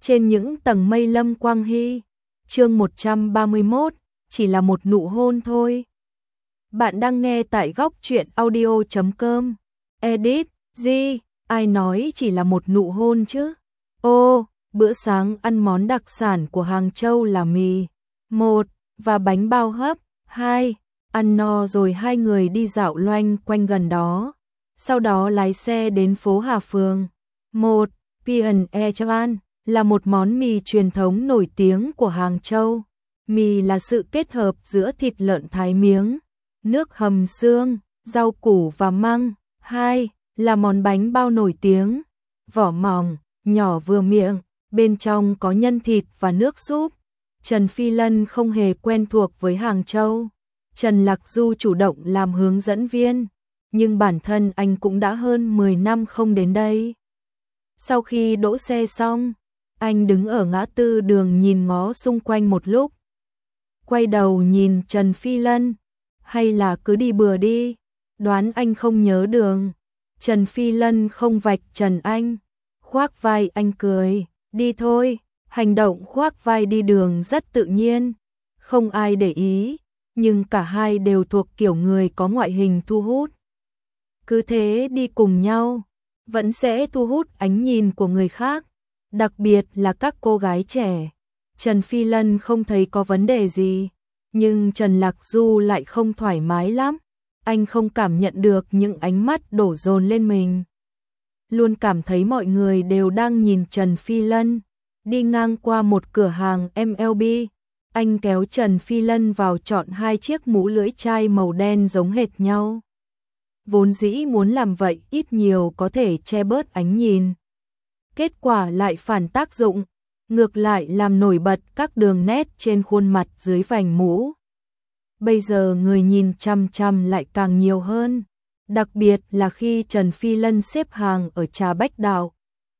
trên những tầng mây Lâm Quang Hy. Chương 131, chỉ là một nụ hôn thôi. Bạn đang nghe tại góc truyện audio.com. Edit, ai nói chỉ là một nụ hôn chứ? Ô, bữa sáng ăn món đặc sản của Hàng Châu là mì 1 và bánh bao hấp 2. Ăn no rồi hai người đi dạo loanh quanh gần đó. Sau đó lái xe đến phố Hà Phường. 1. P&E Chan là một món mì truyền thống nổi tiếng của Hàng Châu. Mì là sự kết hợp giữa thịt lợn thái miếng, nước hầm xương, rau củ và măng. 2. Là món bánh bao nổi tiếng, vỏ mỏng, nhỏ vừa miệng, bên trong có nhân thịt và nước súp. Trần Phi Lân không hề quen thuộc với Hàng Châu. Trần Lạc Du chủ động làm hướng dẫn viên, nhưng bản thân anh cũng đã hơn 10 năm không đến đây. Sau khi đỗ xe xong, anh đứng ở ngã tư đường nhìn ngó xung quanh một lúc. Quay đầu nhìn Trần Phi Lân, hay là cứ đi bừa đi, đoán anh không nhớ đường. Trần Phi Lân không vạch trần anh, khoác vai anh cười, đi thôi. Hành động khoác vai đi đường rất tự nhiên, không ai để ý, nhưng cả hai đều thuộc kiểu người có ngoại hình thu hút. Cứ thế đi cùng nhau, vẫn sẽ thu hút ánh nhìn của người khác, đặc biệt là các cô gái trẻ. Trần Phi Lân không thấy có vấn đề gì, nhưng Trần Lạc Du lại không thoải mái lắm. Anh không cảm nhận được những ánh mắt đổ dồn lên mình. Luôn cảm thấy mọi người đều đang nhìn Trần Phi Lân. Đi ngang qua một cửa hàng MLB, anh kéo Trần Phi Lân vào chọn hai chiếc mũ lưỡi chai màu đen giống hệt nhau. Vốn dĩ muốn làm vậy ít nhiều có thể che bớt ánh nhìn. Kết quả lại phản tác dụng, ngược lại làm nổi bật các đường nét trên khuôn mặt dưới vành mũ. Bây giờ người nhìn chăm chăm lại càng nhiều hơn, đặc biệt là khi Trần Phi Lân xếp hàng ở trà Bách Đạo.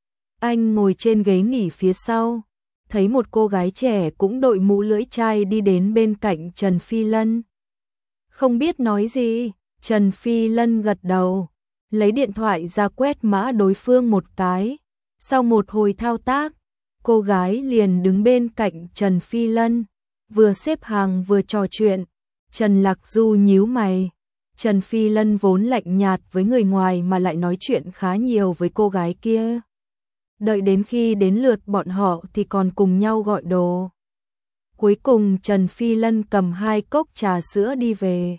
Anh ngồi trên ghế nghỉ phía sau, thấy một cô gái trẻ cũng đội mũ lưỡi chai đi đến bên cạnh Trần Phi Lân. Không biết nói gì, Trần Phi Lân gật đầu, lấy điện thoại ra quét mã đối phương một cái. Sau một hồi thao tác, cô gái liền đứng bên cạnh Trần Phi Lân, vừa xếp hàng vừa trò chuyện. Trần Lạc Du nhíu mày, Trần Phi Lân vốn lạnh nhạt với người ngoài mà lại nói chuyện khá nhiều với cô gái kia. Đợi đến khi đến lượt bọn họ thì còn cùng nhau gọi đồ. Cuối cùng Trần Phi Lân cầm hai cốc trà sữa đi về.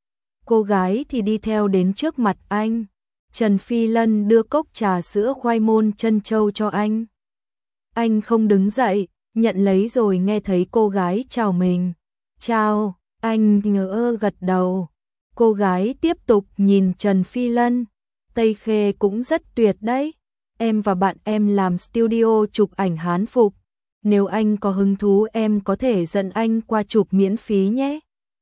Cô gái thì đi theo đến trước mặt anh. Trần Phi Lân đưa cốc trà sữa khoai môn trân châu cho anh. Anh không đứng dậy, nhận lấy rồi nghe thấy cô gái chào mình. Chào, anh ngỡ gật đầu. Cô gái tiếp tục nhìn Trần Phi Lân. Tây Khê cũng rất tuyệt đấy. Em và bạn em làm studio chụp ảnh Hán phục. Nếu anh có hứng thú em có thể dẫn anh qua chụp miễn phí nhé.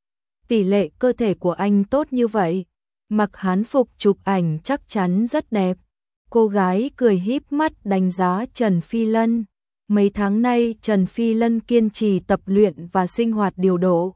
Tỷ lệ cơ thể của anh tốt như vậy, mặc Hán phục chụp ảnh chắc chắn rất đẹp. Cô gái cười híp mắt đánh giá Trần Phi Lân. Mấy tháng nay Trần Phi Lân kiên trì tập luyện và sinh hoạt điều độ.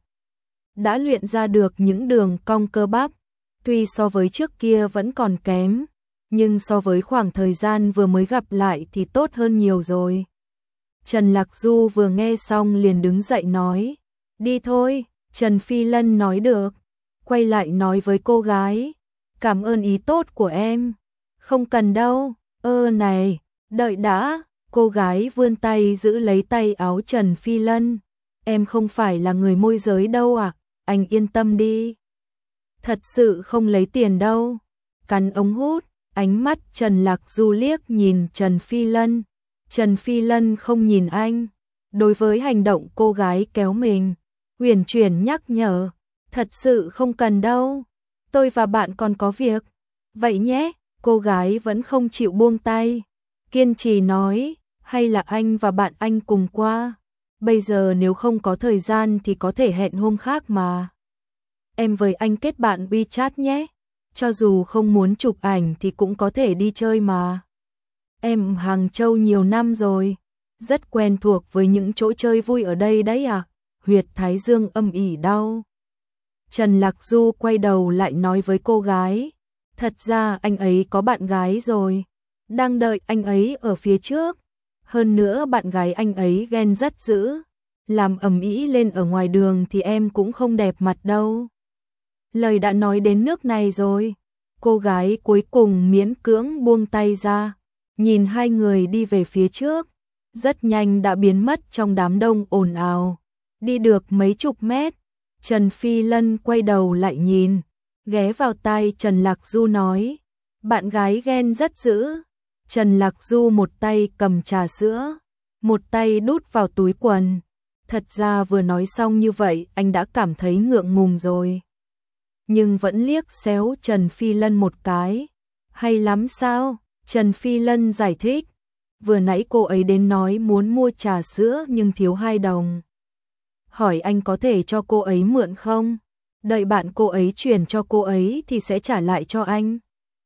Đã luyện ra được những đường cong cơ bắp. Tuy so với trước kia vẫn còn kém, nhưng so với khoảng thời gian vừa mới gặp lại thì tốt hơn nhiều rồi. Trần Lạc Du vừa nghe xong liền đứng dậy nói, đi thôi. Trần Phi Lân nói được, quay lại nói với cô gái, cảm ơn ý tốt của em. Không cần đâu, này, đợi đã. Cô gái vươn tay giữ lấy tay áo Trần Phi Lân. Em không phải là người môi giới đâu à, anh yên tâm đi. Thật sự không lấy tiền đâu. Cắn ống hút. Ánh mắt Trần Lạc Du liếc nhìn Trần Phi Lân. Trần Phi Lân không nhìn anh. Đối với hành động cô gái kéo mình, uyển chuyển nhắc nhở, thật sự không cần đâu. Tôi và bạn còn có việc. Vậy nhé, cô gái vẫn không chịu buông tay. Kiên trì nói, hay là anh và bạn anh cùng qua. Bây giờ nếu không có thời gian thì có thể hẹn hôm khác mà. Em với anh kết bạn WeChat nhé. Cho dù không muốn chụp ảnh thì cũng có thể đi chơi mà. Em Hàng Châu nhiều năm rồi, rất quen thuộc với những chỗ chơi vui ở đây đấy à. Huyệt thái dương âm ỉ đau. Trần Lạc Du quay đầu lại nói với cô gái, thật ra anh ấy có bạn gái rồi, đang đợi anh ấy ở phía trước. Hơn nữa bạn gái anh ấy ghen rất dữ, làm ầm ĩ lên ở ngoài đường thì em cũng không đẹp mặt đâu. Lời đã nói đến nước này rồi, cô gái cuối cùng miễn cưỡng buông tay ra, nhìn hai người đi về phía trước, rất nhanh đã biến mất trong đám đông ồn ào. Đi được mấy chục mét, Trần Phi Lân quay đầu lại nhìn, ghé vào tai Trần Lạc Du nói, bạn gái ghen rất dữ. Trần Lạc Du một tay cầm trà sữa, một tay đút vào túi quần. Thật ra vừa nói xong như vậy anh đã cảm thấy ngượng ngùng rồi. Nhưng vẫn liếc xéo Trần Phi Lân một cái. Hay lắm sao? Trần Phi Lân giải thích. Vừa nãy cô ấy đến nói muốn mua trà sữa nhưng thiếu 2 đồng. Hỏi anh có thể cho cô ấy mượn không? Đợi bạn cô ấy chuyển cho cô ấy thì sẽ trả lại cho anh.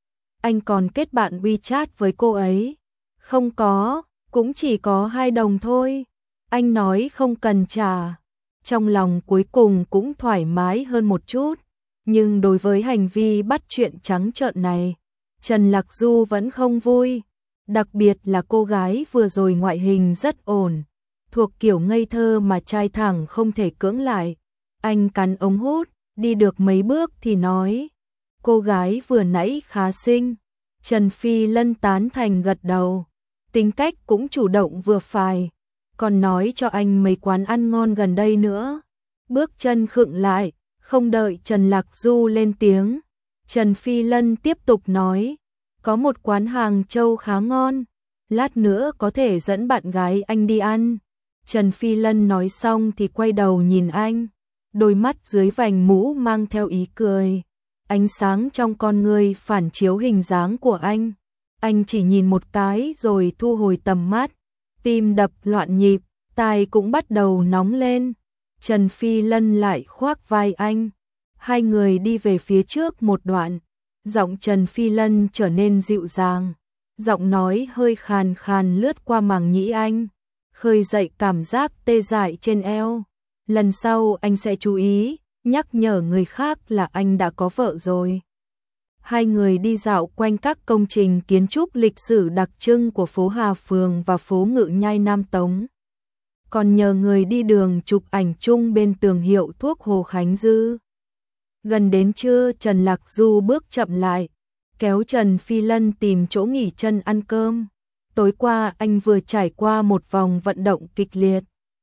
Anh còn kết bạn WeChat với cô ấy. Không có, cũng chỉ có 2 đồng thôi. Anh nói không cần trả. Trong lòng cuối cùng cũng thoải mái hơn một chút. Nhưng đối với hành vi bắt chuyện trắng trợn này, Trần Lạc Du vẫn không vui. Đặc biệt là cô gái vừa rồi ngoại hình rất ổn, thuộc kiểu ngây thơ mà trai thẳng không thể cưỡng lại. Anh cắn ống hút, đi được mấy bước thì nói, cô gái vừa nãy khá xinh. Trần Phi Lân tán thành gật đầu, tính cách cũng chủ động vừa phải, còn nói cho anh mấy quán ăn ngon gần đây nữa. Bước chân khựng lại, không đợi Trần Lạc Du lên tiếng, Trần Phi Lân tiếp tục nói, có một quán Hàng Châu khá ngon, lát nữa có thể dẫn bạn gái anh đi ăn. Trần Phi Lân nói xong thì quay đầu nhìn anh, đôi mắt dưới vành mũ mang theo ý cười. Ánh sáng trong con ngươi phản chiếu hình dáng của anh. Anh chỉ nhìn một cái rồi thu hồi tầm mắt, tim đập loạn nhịp, tai cũng bắt đầu nóng lên. Trần Phi Lân lại khoác vai anh. Hai người đi về phía trước một đoạn, giọng Trần Phi Lân trở nên dịu dàng, giọng nói hơi khàn khàn lướt qua màng nhĩ anh, khơi dậy cảm giác tê dại trên eo. Lần sau anh sẽ chú ý, nhắc nhở người khác là anh đã có vợ rồi. Hai người đi dạo quanh các công trình kiến trúc lịch sử đặc trưng của phố Hà Phường và phố Ngự Nhai Nam Tống. Còn nhờ người đi đường chụp ảnh chung bên tường hiệu thuốc Hồ Khánh Dư. Gần đến trưa Trần Lạc Du bước chậm lại, kéo Trần Phi Lân tìm chỗ nghỉ chân ăn cơm. Tối qua anh vừa trải qua một vòng vận động kịch liệt.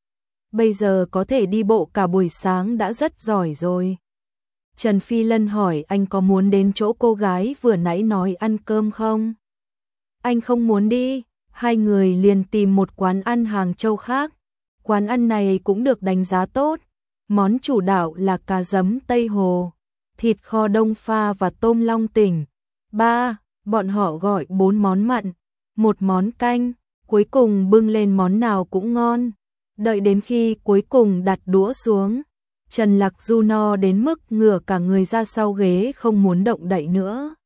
Bây giờ có thể đi bộ cả buổi sáng đã rất giỏi rồi. Trần Phi Lân hỏi anh có muốn đến chỗ cô gái vừa nãy nói ăn cơm không? Anh không muốn đi, hai người liền tìm một quán ăn Hàng Châu khác. Quán ăn này cũng được đánh giá tốt. Món chủ đạo là cá giấm Tây Hồ, thịt kho đông pha và tôm long tỉnh. Bọn họ gọi 4 món mặn, 1 món canh, cuối cùng bưng lên món nào cũng ngon. Đợi đến khi cuối cùng đặt đũa xuống, Trần Lạc Du no đến mức ngửa cả người ra sau ghế không muốn động đậy nữa.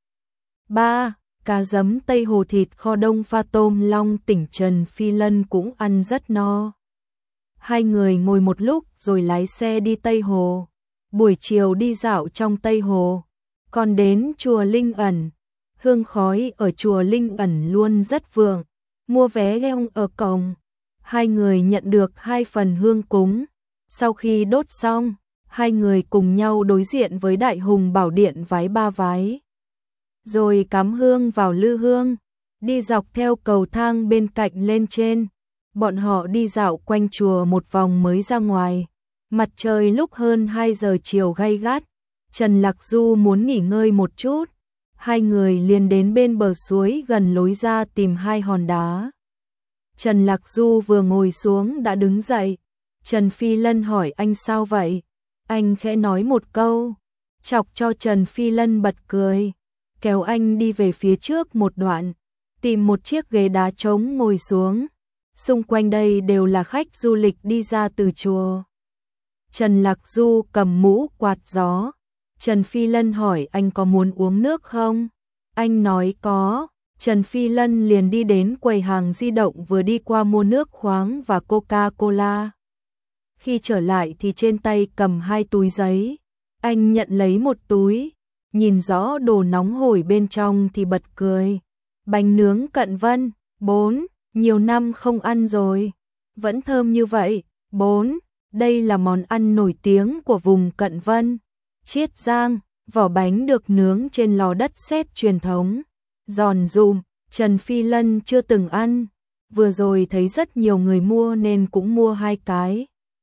Cá giấm Tây Hồ thịt kho đông pha tôm long tỉnh Trần Phi Lân cũng ăn rất no. Hai người ngồi một lúc rồi lái xe đi Tây Hồ. Buổi chiều đi dạo trong Tây Hồ, còn đến chùa Linh Ẩn. Hương khói ở chùa Linh Ẩn luôn rất vượng. Mua vé gheo ở cổng. Hai người nhận được 2 phần hương cúng. Sau khi đốt xong, hai người cùng nhau đối diện với Đại Hùng Bảo Điện vái 3 vái. Rồi cắm hương vào lư hương, đi dọc theo cầu thang bên cạnh lên trên. Bọn họ đi dạo quanh chùa một vòng mới ra ngoài. Mặt trời lúc hơn 2 giờ chiều gay gắt. Trần Lạc Du muốn nghỉ ngơi một chút. Hai người liền đến bên bờ suối gần lối ra tìm 2 hòn đá. Trần Lạc Du vừa ngồi xuống đã đứng dậy. Trần Phi Lân hỏi anh sao vậy? Anh khẽ nói một câu, chọc cho Trần Phi Lân bật cười, kéo anh đi về phía trước một đoạn, tìm một chiếc ghế đá trống ngồi xuống. Xung quanh đây đều là khách du lịch đi ra từ chùa. Trần Lạc Du cầm mũ quạt gió. Trần Phi Lân hỏi anh có muốn uống nước không? Anh nói có. Trần Phi Lân liền đi đến quầy hàng di động vừa đi qua mua nước khoáng và Coca-Cola. Khi trở lại thì trên tay cầm 2 túi giấy. Anh nhận lấy một túi, nhìn rõ đồ nóng hổi bên trong thì bật cười. Bánh nướng Cận Vân, 4. Nhiều năm không ăn rồi, vẫn thơm như vậy. 4. Đây là món ăn nổi tiếng của vùng Cận Vân, Chiết Giang, vỏ bánh được nướng trên lò đất sét truyền thống, giòn giụm. Trần Phi Lân chưa từng ăn, vừa rồi thấy rất nhiều người mua nên cũng mua 2 cái.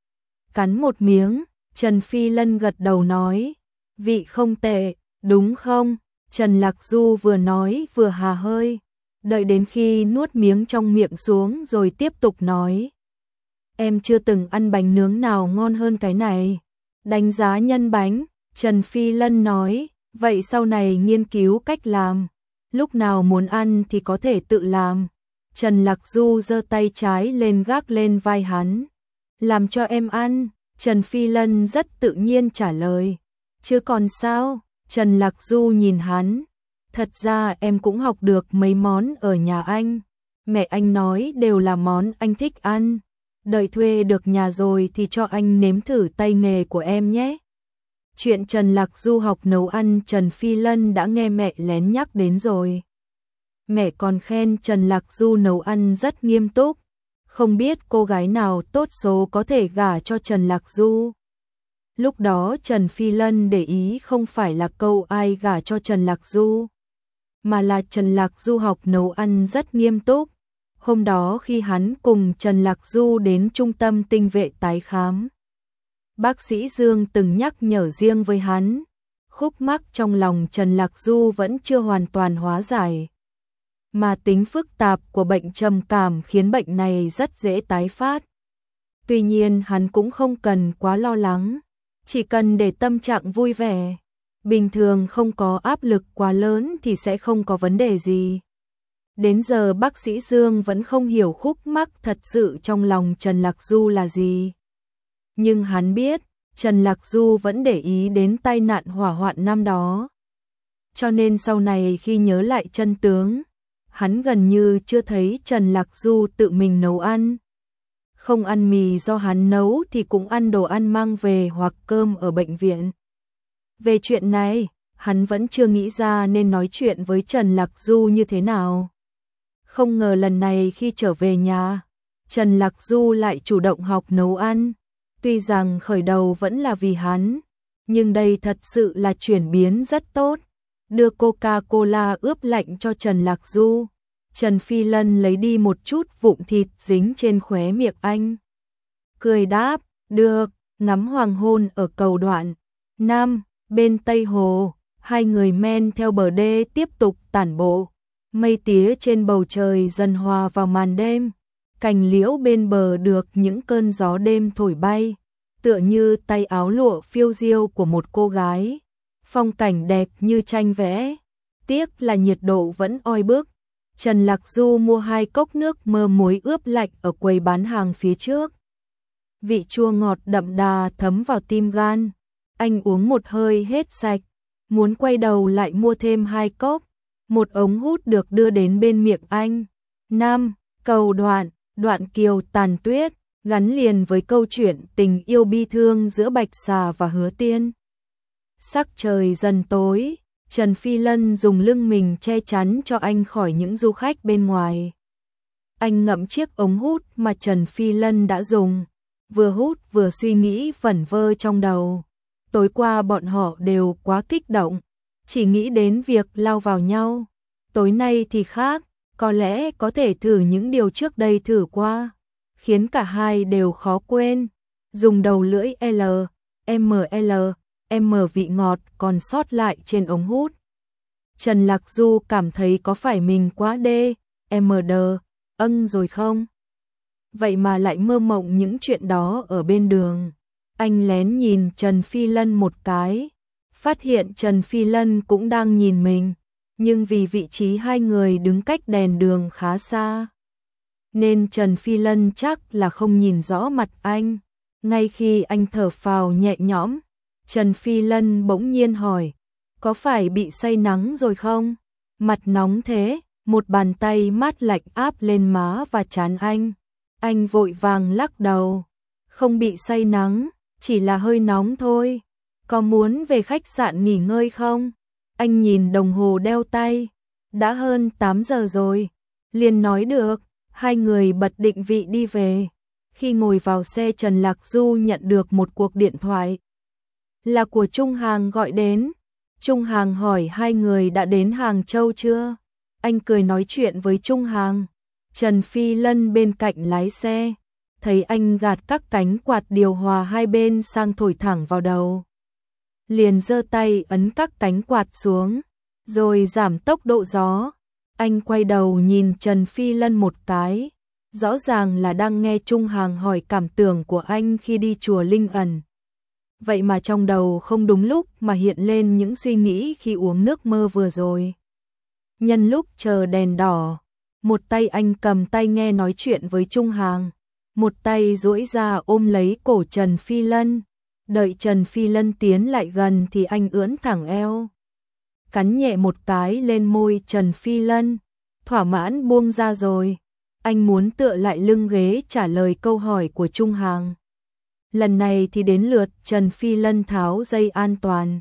Cắn một miếng, Trần Phi Lân gật đầu nói, vị không tệ, đúng không? Trần Lạc Du vừa nói vừa hà hơi, đợi đến khi nuốt miếng trong miệng xuống rồi tiếp tục nói. Em chưa từng ăn bánh nướng nào ngon hơn cái này. Đánh giá nhân bánh, Trần Phi Lân nói, vậy sau này nghiên cứu cách làm, lúc nào muốn ăn thì có thể tự làm. Trần Lạc Du giơ tay trái lên gác lên vai hắn. Làm cho em ăn, Trần Phi Lân rất tự nhiên trả lời. Chứ còn sao? Trần Lạc Du nhìn hắn. Thật ra em cũng học được mấy món ở nhà anh. Mẹ anh nói đều là món anh thích ăn. Đợi thuê được nhà rồi thì cho anh nếm thử tay nghề của em nhé. Chuyện Trần Lạc Du học nấu ăn Trần Phi Lân đã nghe mẹ lén nhắc đến rồi. Mẹ còn khen Trần Lạc Du nấu ăn rất nghiêm túc. Không biết cô gái nào tốt số có thể gả cho Trần Lạc Du. Lúc đó Trần Phi Lân để ý không phải là câu ai gả cho Trần Lạc Du, mà là Trần Lạc Du học nấu ăn rất nghiêm túc. Hôm đó khi hắn cùng Trần Lạc Du đến trung tâm tinh vệ tái khám, bác sĩ Dương từng nhắc nhở riêng với hắn, khúc mắc trong lòng Trần Lạc Du vẫn chưa hoàn toàn hóa giải, mà tính phức tạp của bệnh trầm cảm khiến bệnh này rất dễ tái phát. Tuy nhiên hắn cũng không cần quá lo lắng, chỉ cần để tâm trạng vui vẻ, bình thường không có áp lực quá lớn thì sẽ không có vấn đề gì. Đến giờ bác sĩ Dương vẫn không hiểu khúc mắc thật sự trong lòng Trần Lạc Du là gì. Nhưng hắn biết, Trần Lạc Du vẫn để ý đến tai nạn hỏa hoạn năm đó. Cho nên sau này khi nhớ lại chân tướng, hắn gần như chưa thấy Trần Lạc Du tự mình nấu ăn. Không ăn mì do hắn nấu thì cũng ăn đồ ăn mang về hoặc cơm ở bệnh viện. Về chuyện này, hắn vẫn chưa nghĩ ra nên nói chuyện với Trần Lạc Du như thế nào. Không ngờ lần này khi trở về nhà, Trần Lạc Du lại chủ động học nấu ăn. Tuy rằng khởi đầu vẫn là vì hắn, nhưng đây thật sự là chuyển biến rất tốt. Đưa Coca-Cola ướp lạnh cho Trần Lạc Du. Trần Phi Lân lấy đi một chút vụn thịt dính trên khóe miệng anh. Cười đáp, được, ngắm hoàng hôn ở cầu Đoạn Nam, bên Tây Hồ, hai người men theo bờ đê tiếp tục tản bộ. Mây tía trên bầu trời dần hòa vào màn đêm, cành liễu bên bờ được những cơn gió đêm thổi bay, tựa như tay áo lụa phiêu diêu của một cô gái. Phong cảnh đẹp như tranh vẽ, tiếc là nhiệt độ vẫn oi bức. Trần Lạc Du mua 2 cốc nước mơ muối ướp lạnh ở quầy bán hàng phía trước. Vị chua ngọt đậm đà thấm vào tim gan. Anh uống một hơi hết sạch, muốn quay đầu lại mua thêm 2 cốc. Một ống hút được đưa đến bên miệng anh. 5. Cầu Đoạn, Đoạn Kiều Tàn Tuyết, gắn liền với câu chuyện tình yêu bi thương giữa Bạch Xà và Hứa Tiên. Sắc trời dần tối, Trần Phi Lân dùng lưng mình che chắn cho anh khỏi những du khách bên ngoài. Anh ngậm chiếc ống hút mà Trần Phi Lân đã dùng, vừa hút vừa suy nghĩ vẩn vơ trong đầu. Tối qua bọn họ đều quá kích động, chỉ nghĩ đến việc lao vào nhau. Tối nay thì khác, có lẽ có thể thử những điều trước đây thử qua, khiến cả hai đều khó quên. Dùng đầu lưỡi M vị ngọt còn sót lại trên ống hút. Trần Lạc Du cảm thấy có phải mình quá rồi không? Vậy mà lại mơ mộng những chuyện đó ở bên đường. Anh lén nhìn Trần Phi Lân một cái, phát hiện Trần Phi Lân cũng đang nhìn mình, nhưng vì vị trí hai người đứng cách đèn đường khá xa, nên Trần Phi Lân chắc là không nhìn rõ mặt anh. Ngay khi anh thở phào nhẹ nhõm, Trần Phi Lân bỗng nhiên hỏi, có phải bị say nắng rồi không? Mặt nóng thế, một bàn tay mát lạnh áp lên má và trán anh. Anh vội vàng lắc đầu, không bị say nắng, chỉ là hơi nóng thôi. Có muốn về khách sạn nghỉ ngơi không? Anh nhìn đồng hồ đeo tay, đã hơn 8 giờ rồi. Liền nói được, Hai người bật định vị đi về. Khi ngồi vào xe, Trần Lạc Du nhận được một cuộc điện thoại. Là của Trung Hàng gọi đến. Trung Hàng hỏi hai người đã đến Hàng Châu chưa? Anh cười nói chuyện với Trung Hàng. Trần Phi Lân bên cạnh lái xe, thấy anh gạt các cánh quạt điều hòa hai bên sang thổi thẳng vào đầu. Liền giơ tay ấn các cánh quạt xuống, rồi giảm tốc độ gió. Anh quay đầu nhìn Trần Phi Lân một cái, rõ ràng là đang nghe Trung Hàng hỏi cảm tưởng của anh khi đi chùa Linh Ẩn. Vậy mà trong đầu không đúng lúc mà hiện lên những suy nghĩ khi uống nước mơ vừa rồi. Nhân lúc chờ đèn đỏ, một tay anh cầm tay nghe nói chuyện với Trung Hàng, một tay duỗi ra ôm lấy cổ Trần Phi Lân. Đợi Trần Phi Lân tiến lại gần thì anh ưỡn thẳng eo, cắn nhẹ một cái lên môi Trần Phi Lân, thỏa mãn buông ra rồi. Anh muốn tựa lại lưng ghế trả lời câu hỏi của Trung Hàng. Lần này thì đến lượt Trần Phi Lân tháo dây an toàn,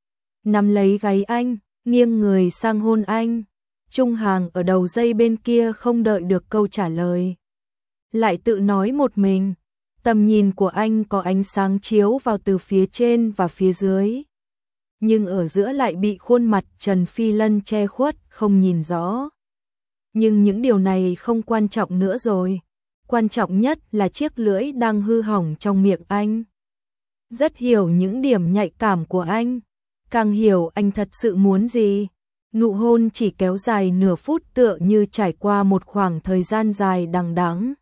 nắm lấy gáy anh, nghiêng người sang hôn anh. Trung Hàng ở đầu dây bên kia không đợi được câu trả lời, lại tự nói một mình. Tầm nhìn của anh có ánh sáng chiếu vào từ phía trên và phía dưới, nhưng ở giữa lại bị khuôn mặt Trần Phi Lân che khuất, không nhìn rõ. Nhưng những điều này không quan trọng nữa rồi. Quan trọng nhất là chiếc lưỡi đang hư hỏng trong miệng anh. Rất hiểu những điểm nhạy cảm của anh, càng hiểu anh thật sự muốn gì. Nụ hôn chỉ kéo dài nửa phút tựa như trải qua một khoảng thời gian dài đằng đẵng.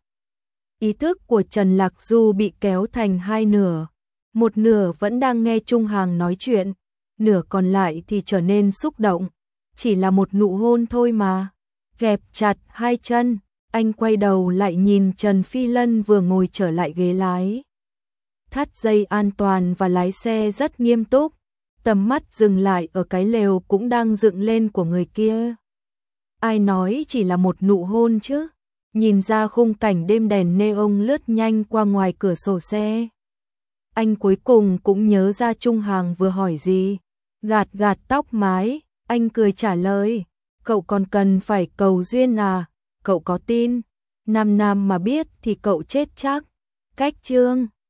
Ý thức của Trần Lạc Du bị kéo thành hai nửa. Một nửa vẫn đang nghe Trung Hàng nói chuyện, nửa còn lại thì trở nên xúc động. Chỉ là một nụ hôn thôi mà. Gẹp chặt hai chân, anh quay đầu lại nhìn Trần Phi Lân vừa ngồi trở lại ghế lái. Thắt dây an toàn và lái xe rất nghiêm túc. Tầm mắt dừng lại ở cái lều cũng đang dựng lên của người kia. Ai nói chỉ là một nụ hôn chứ? Nhìn ra khung cảnh đêm đèn neon lướt nhanh qua ngoài cửa sổ xe. Anh cuối cùng cũng nhớ ra Trung Hàng vừa hỏi gì. Gạt gạt tóc mái, anh cười trả lời. Cậu còn cần phải cầu duyên à? Cậu có tin? Nam mà biết thì cậu chết chắc. Cách chương